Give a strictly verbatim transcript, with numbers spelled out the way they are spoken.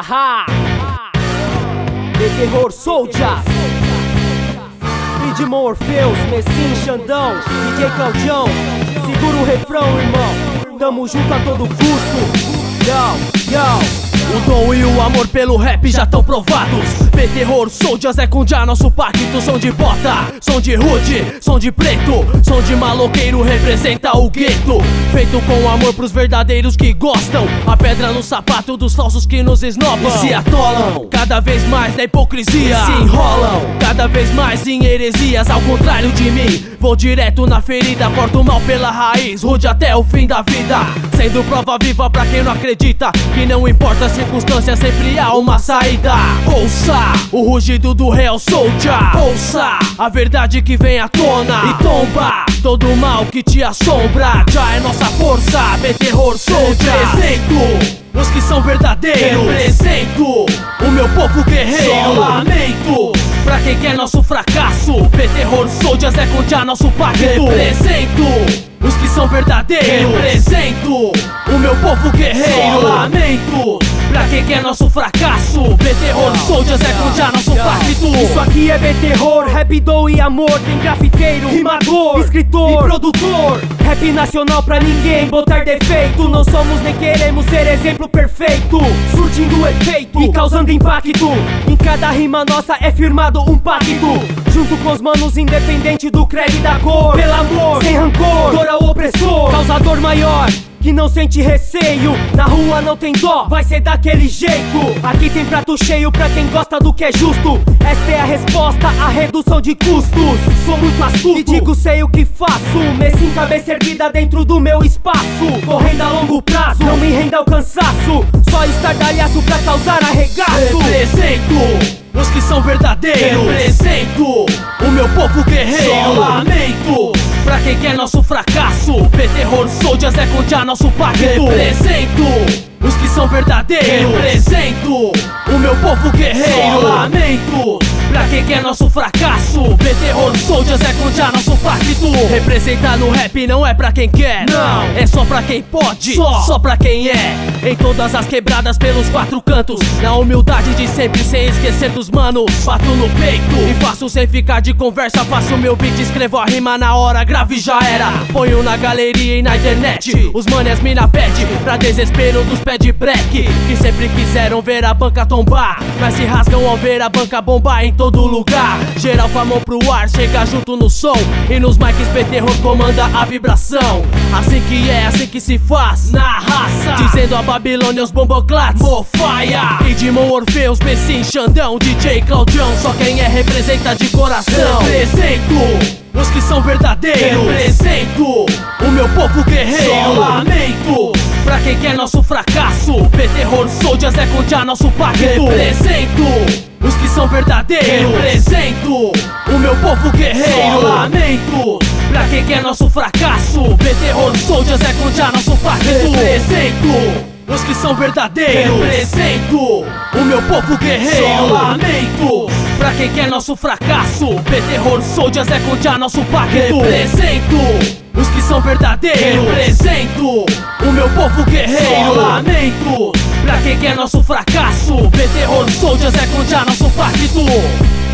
Haha! The Terror Soldiers, Edmond Orfeus, Messinho, Xandão, D J Claudião. Segura o refrão, irmão, tamo junto a todo custo. Yo, yo. O dom e o amor pelo rap já tão provados. The Terror Soldiers é com já nosso pacto. Som de bota, som de hood, som de preto, som de maloqueiro representa o gueto. Feito com amor pros verdadeiros que gostam, a pedra no sapato dos falsos que nos esnobam e se atolam cada vez mais na hipocrisia, se enrolam cada vez mais em heresias. Ao contrário de mim, vou direto na ferida, corto o mal pela raiz, rude até o fim da vida, sendo prova viva pra quem não acredita que não importa a circunstância, sempre há uma saída. Ouça o rugido do Real Soldier, ouça a verdade que vem à tona e tomba todo o mal que te assombra. Já é nossa força, The Terror Soldier. Represento os que são verdadeiros, represento o meu povo guerreiro. Só lamento pra quem quer nosso fracasso. The Terror Soldiers é contra nosso pacto. Represento os que são verdadeiros, represento o meu povo guerreiro. Só lamento pra quem quer nosso fracasso. The Terror Soldiers é contra nosso pacto. Isso aqui é The Terror, rap, dor e amor. Tem grafiteiro, rimador, escritor e produtor. Rap nacional pra ninguém botar defeito. Não somos nem queremos ser exemplo perfeito, surtindo efeito e causando impacto. Em cada rima nossa é firmado um pacto, junto com os manos, independente do credo e da cor. Pelo amor, sem rancor, dor ao opressor, causador maior que não sente receio. Na rua não tem dó, vai ser daquele jeito. Aqui tem prato cheio pra quem gosta do que é justo. Esta é a resposta à redução de custos. Sou muito astuto e digo sei o que faço. Messi em cabeça erguida dentro do meu espaço, correndo a longo prazo, não me renda ao cansaço. Só estardalhaço pra causar arregaço. Represento os que são verdadeiros, represento o meu povo guerreiro. Só lamento pra quem quer nosso fracasso. The Terror Soldiers é contra nosso pacto. Represento os que são verdadeiros, represento o meu povo guerreiro. Só lamento pra quem quer nosso fracasso. The Terror Soldiers é contra nosso pacto. Representar no rap não é pra quem quer, não, é só pra quem pode, só, só pra quem é. Em todas as quebradas pelos quatro cantos, na humildade de sempre, sem esquecer dos manos. Bato no peito e faço sem ficar de conversa. Faço meu beat, escrevo a rima na hora, grave já era. Ponho na galeria e na internet, os manes mina pede pra desespero dos pé de break, que sempre quiseram ver a banca tombar, mas se rasgam ao ver a banca bombar em todo lugar. Geral com a mão pro ar, chega junto no som, e nos mics The Terror comanda a vibração. Assim que é, assim que se faz, na raça, dizendo a Babilônia os bomboclats, Mofaia, Edmond Orfeus, Messinho, Xandão, D J Claudião. Só quem é representa de coração. Represento os que são verdadeiros, represento o meu povo guerreiro. Só lamento pra quem quer nosso fracasso. The Terror Soldiers é contra nosso pacto. Represento os que são verdadeiros, represento o meu povo guerreiro. Só lamento pra quem quer nosso fracasso. The Terror Soldiers é contra nosso pacto. Represento os que são verdadeiros, represento o meu povo guerreiro. Só lamento pra quem quer nosso fracasso. The Terror Soldiers é contra nosso pacto. Represento os que são verdadeiros, represento o meu povo guerreiro. Só lamento pra quem quer nosso fracasso. The Terror Soldiers é contra nosso pacto.